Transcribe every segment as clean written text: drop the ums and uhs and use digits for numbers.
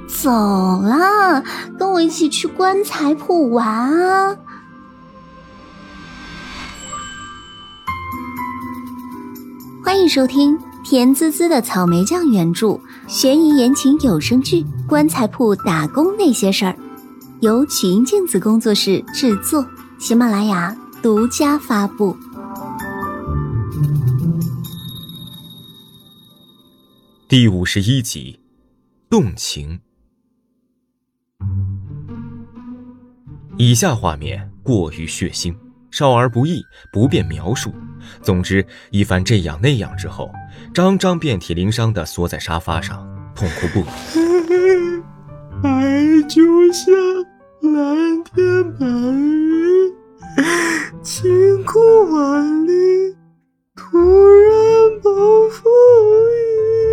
走啦，跟我一起去棺材铺玩啊！欢迎收听甜滋滋的草莓酱原著悬疑言情有声剧《棺材铺打工那些事儿》，由曲音镜子工作室制作，喜马拉雅独家发布。 第51集，动情。以下画面过于血腥，少儿不宜，不便描述。总之，一番这样那样之后，张张遍体鳞伤地缩在沙发上，痛哭不已。 爱就像蓝天白云，晴空万里，突然暴风雨。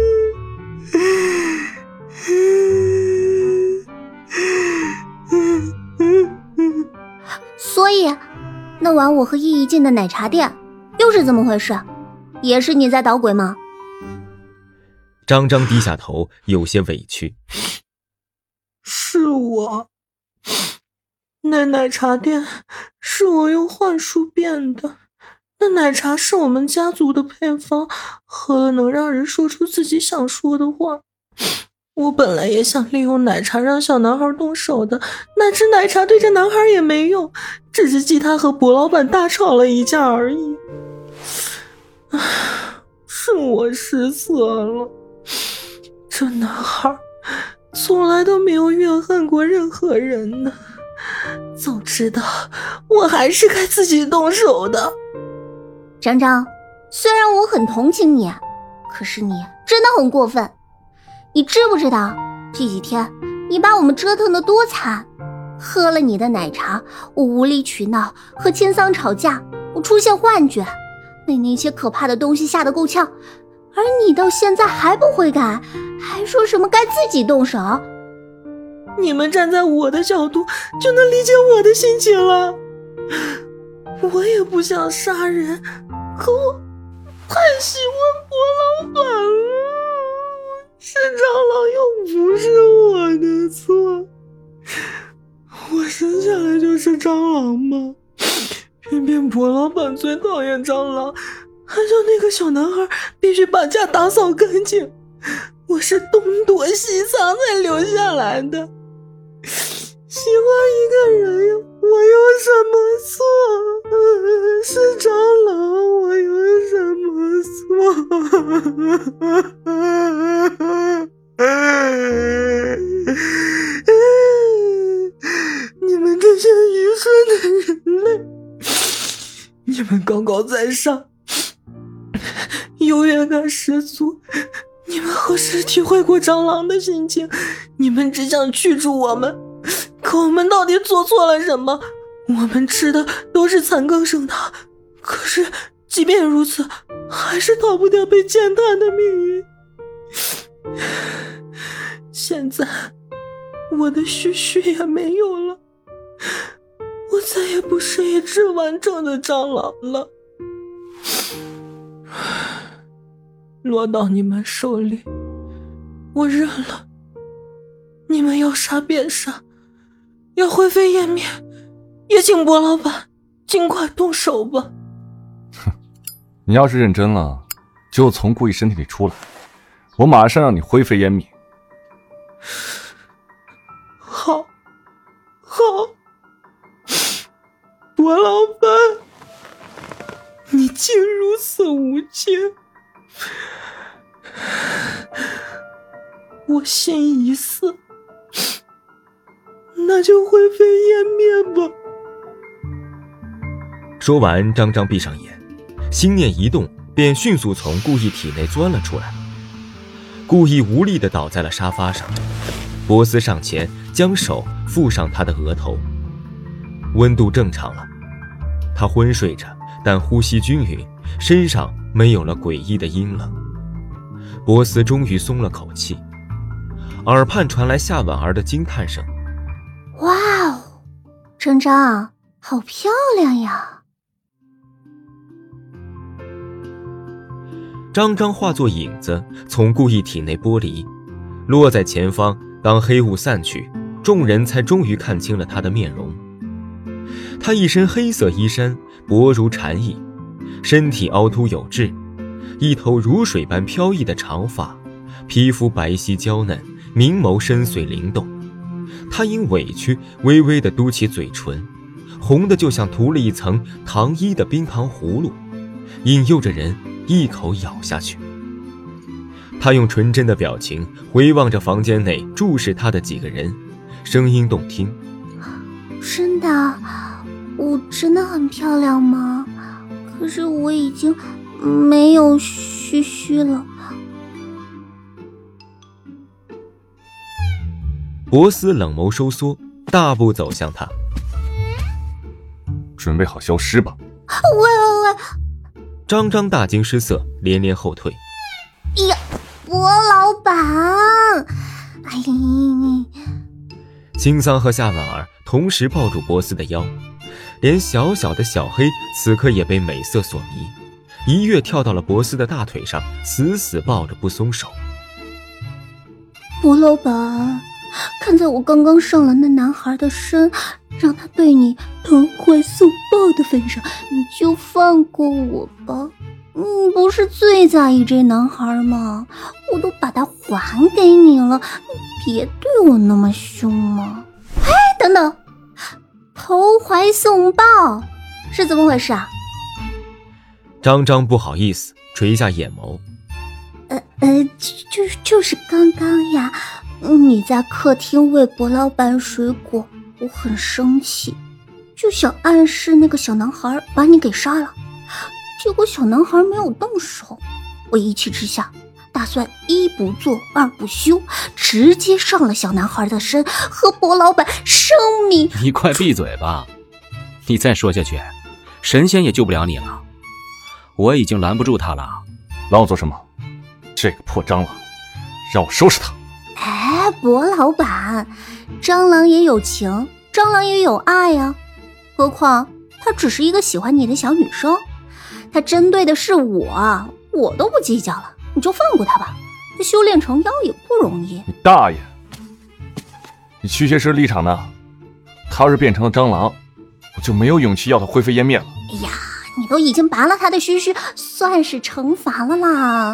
所以那晚我和依依进的奶茶店又是怎么回事？也是你在捣鬼吗？ 张张低下头，有些委屈。 是我，那奶茶店是我用幻术变的，那奶茶是我们家族的配方，喝了能让人说出自己想说的话。我本来也想利用奶茶让小男孩动手的，哪知奶茶对这男孩也没用，只是记他和薄老板大吵了一架而已。是我失策了，这男孩从来都没有怨恨过任何人呢，早知道我还是该自己动手的。 张张，虽然我很同情你，可是你真的很过分。你知不知道这几天你把我们折腾得多惨？喝了你的奶茶，我无理取闹，和千桑吵架，我出现幻觉，被那些可怕的东西吓得够呛，而你到现在还不悔改，还说什么该自己动手。 你们站在我的角度就能理解我的心情了。我也不想杀人，可我太喜欢薄老板了，是蟑螂又不是我的错，我生下来就是蟑螂吗？偏偏薄老板最讨厌蟑螂，还叫那个小男孩必须把家打扫干净，我是东躲西藏才留下来的。喜欢一个人我有什么错？是蟑螂我有什么错？你们这些愚蠢的人类，你们高高在上，优越感十足，你们何时体会过蟑螂的心情？你们只想驱逐我们，可我们到底做错了什么？我们吃的都是残羹剩汤，可是即便如此，还是逃不掉被践踏的命运。现在我的须须也没有了，我再也不是一只完整的蟑螂了。落到你们手里，我认了。你们要杀便杀，要灰飞烟灭，也请薄老板尽快动手吧。 哼，你要是认真了，就从顾逸身体里出来，我马上让你灰飞烟灭。 好，薄老板，你竟如此无情，我心已死，那就灰飞烟灭吧。 说完，张张闭上眼，心念一动，便迅速从顾逸体内钻了出来。顾逸无力地倒在了沙发上，波斯上前将手覆上他的额头，温度正常了。他昏睡着，但呼吸均匀，身上没有了诡异的阴冷。波斯终于松了口气，耳畔传来夏婉儿的惊叹声： 哇哦，张张，好漂亮呀！ 张张化作影子从顾逸体内剥离，落在前方当黑雾散去，众人才终于看清了他的面容。他一身黑色衣衫，薄如蝉翼，身体凹凸有致，一头如水般飘逸的长发，皮肤白皙娇嫩，明眸深邃灵动。他因委屈微微地嘟起嘴唇，红的就像涂了一层糖衣的冰糖葫芦，引诱着人一口咬下去。他用纯真的表情回望着房间内注视他的几个人，声音动听。 真的，我真的很漂亮吗？可是我已经没有须须了。 博斯冷眸收缩，大步走向他。 准备好消失吧。 喂！ 张张大惊失色，连连后退。 呀，博老板！哎， 青桑和夏婉儿同时抱住博斯的腰，连小小的小黑此刻也被美色所迷，一跃跳到了博斯的大腿上，死死抱着不松手。 博老板，看在我刚刚上了那男孩的身，让他对你投怀送抱的份上，你就放过我吧。你不是最在意这男孩吗？我都把他还给你了，你别对我那么凶嘛。哎，等等，投怀送抱是怎么回事啊？ 张张不好意思，垂下眼眸。 就是刚刚呀，你在客厅喂博老板水果，我很生气，就想暗示那个小男孩把你给杀了，结果小男孩没有动手，我一气之下打算一不做二不休，直接上了小男孩的身，和博老板生命。 你快闭嘴吧，你再说下去，神仙也救不了你了。我已经拦不住他了。 拦我做什么？这个破蟑螂，让我收拾他。 哎，博老板，蟑螂也有情，蟑螂也有爱呀。何况她只是一个喜欢你的小女生，她针对的是我都不计较了，你就放过她吧。她修炼成妖也不容易。 你大爷！你驱邪师立场呢？他要是变成了蟑螂，我就没有勇气要他灰飞烟灭了。 哎呀，你都已经拔了他的须须，算是惩罚了啦。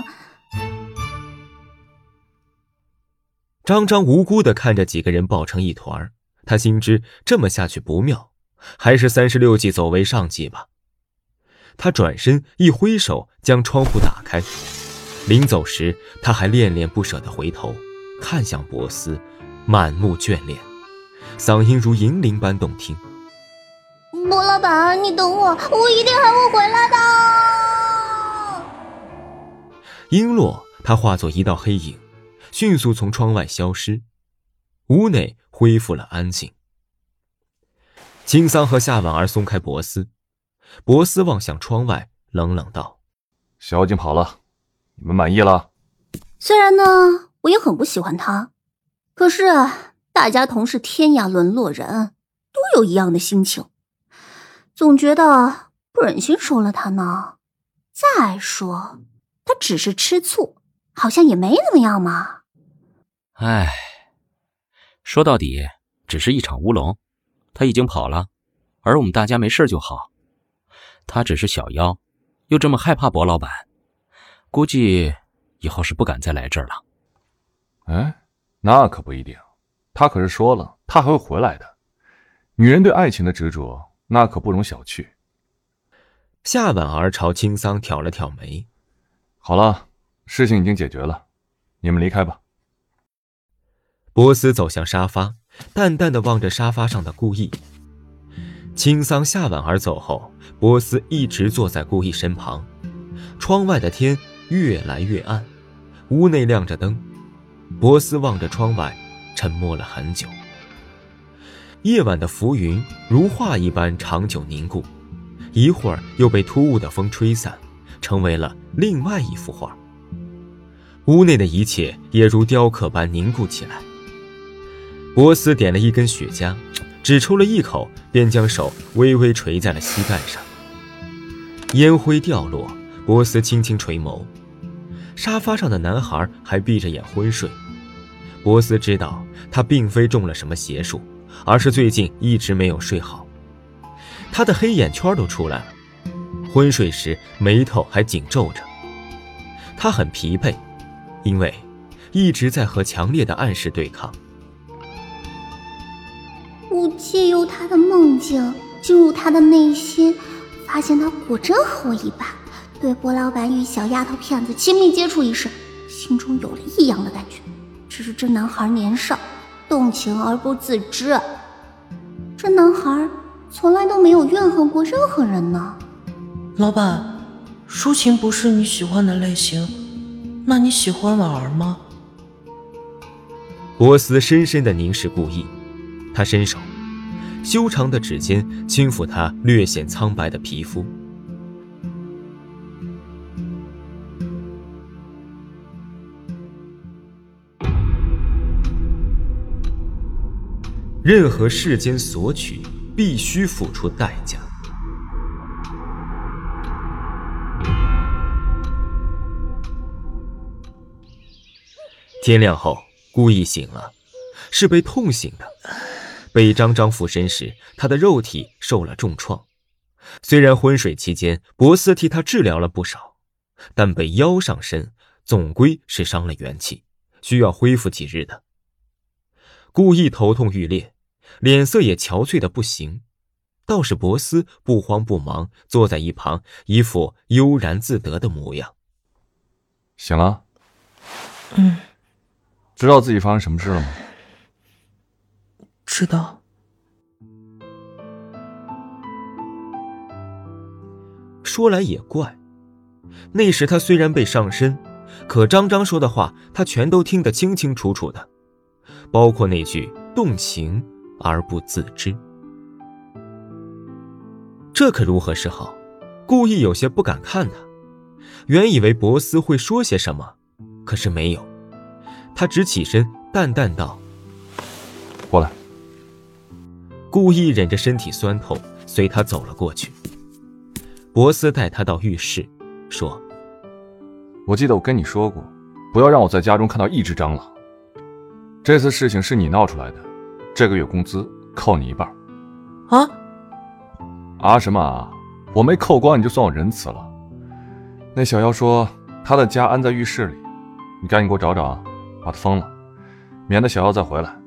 张张无辜地看着几个人抱成一团，他心知这么下去不妙，还是36计走为上计吧。他转身一挥手将窗户打开，临走时他还恋恋不舍地回头看向博斯，满目眷恋，嗓音如银铃般动听。 博老板，你等我，我一定还会回来的。 音落，他化作一道黑影，迅速从窗外消失，屋内恢复了安静。青桑和夏婉儿松开博斯，博斯望向窗外，冷冷道： 小妖精跑了，你们满意了？ 虽然呢，我也很不喜欢他，可是大家同是天涯沦落人，都有一样的心情，总觉得不忍心收了他呢。再说他只是吃醋，好像也没怎么样嘛。 唉，说到底只是一场乌龙，他已经跑了，而我们大家没事就好。他只是小妖，又这么害怕博老板，估计以后是不敢再来这儿了。 哎，那可不一定，他可是说了，他还会回来的。女人对爱情的执着，那可不容小觑。 夏婉儿朝青桑挑了挑眉。 好了，事情已经解决了，你们离开吧。 博斯走向沙发，淡淡地望着沙发上的顾意。青桑、夏婉儿走后，博斯一直坐在顾意身旁。窗外的天越来越暗，屋内亮着灯。博斯望着窗外，沉默了很久。夜晚的浮云如画一般长久凝固，一会儿又被突兀的风吹散，成为了另外一幅画。屋内的一切也如雕刻般凝固起来。博斯点了一根雪茄，只抽了一口，便将手微微垂在了膝盖上。烟灰掉落，博斯轻轻垂眸。沙发上的男孩还闭着眼昏睡， 博斯知道他并非中了什么邪术，而是最近一直没有睡好。他的黑眼圈都出来了，昏睡时眉头还紧皱着。他很疲惫，因为一直在和强烈的暗示对抗。 我借由他的梦境进入他的内心，发现他果真和我一般，对波老板与小丫头片子亲密接触一事，心中有了异样的感觉。只是这男孩年少，动情而不自知。这男孩从来都没有怨恨过任何人呢。 老板，抒情不是你喜欢的类型，那你喜欢婉儿吗？ 博斯深深地凝视顾意，他伸手，修长的指尖轻抚他略显苍白的皮肤。任何世间索取，必须付出代价。天亮后，顾意醒了，是被痛醒的。被张张附身时，他的肉体受了重创。虽然昏睡期间博斯替他治疗了不少，但被妖上身，总归是伤了元气，需要恢复几日的。顾意头痛欲裂，脸色也憔悴的不行，倒是博斯不慌不忙，坐在一旁，一副悠然自得的模样。 醒了？知道自己发生什么事了吗？ 知道。 说来也怪，那时他虽然被上身，可张张说的话他全都听得清清楚楚的，包括那句动情而不自知。这可如何是好？顾意有些不敢看他，原以为博斯会说些什么，可是没有。他只起身淡淡道： 过来。 顾意忍着身体酸痛，随他走了过去。博斯带他到浴室，说： 我记得我跟你说过，不要让我在家中看到一只蟑螂。这次事情是你闹出来的，这个月工资扣你一半。啊什么啊？我没扣光你就算我仁慈了。那小妖说她的家安在浴室里，你赶紧给我找找啊，把它封了，免得小妖再回来。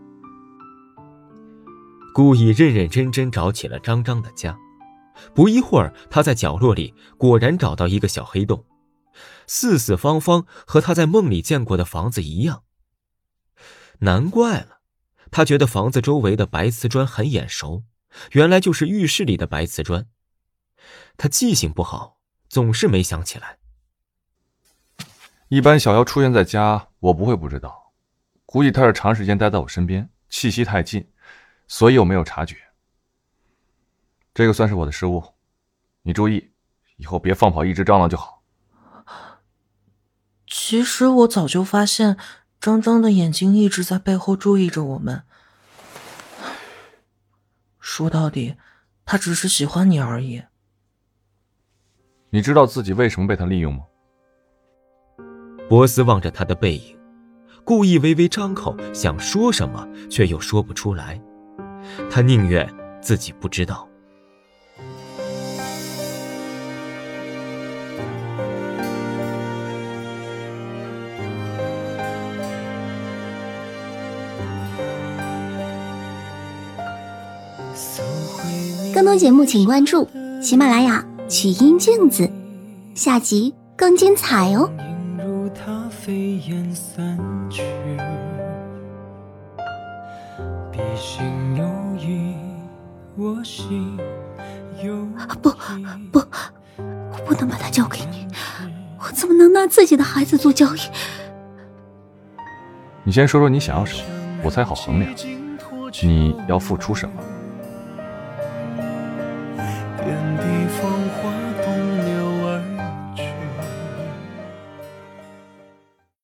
顾意认认真真找起了张张的家，不一会儿他在角落里果然找到一个小黑洞，四四方方，和他在梦里见过的房子一样。难怪了，他觉得房子周围的白瓷砖很眼熟，原来就是浴室里的白瓷砖。他记性不好，总是没想起来。 一般小妖出现在家，我不会不知道，估计他是长时间待在我身边，气息太近，所以我没有察觉。这个算是我的失误，你注意，以后别放跑一只蟑螂就好。 其实我早就发现张张的眼睛一直在背后注意着我们。说到底，他只是喜欢你而已。 你知道自己为什么被他利用吗？ 博斯望着他的背影，故意微微张口想说什么，却又说不出来。他宁愿自己不知道。 更多节目请关注喜马拉雅曲音镜子，下集更精彩哦。不，我不能把它交给你，我怎么能拿自己的孩子做交易？ 你先说说你想要什么，我才好衡量你要付出什么。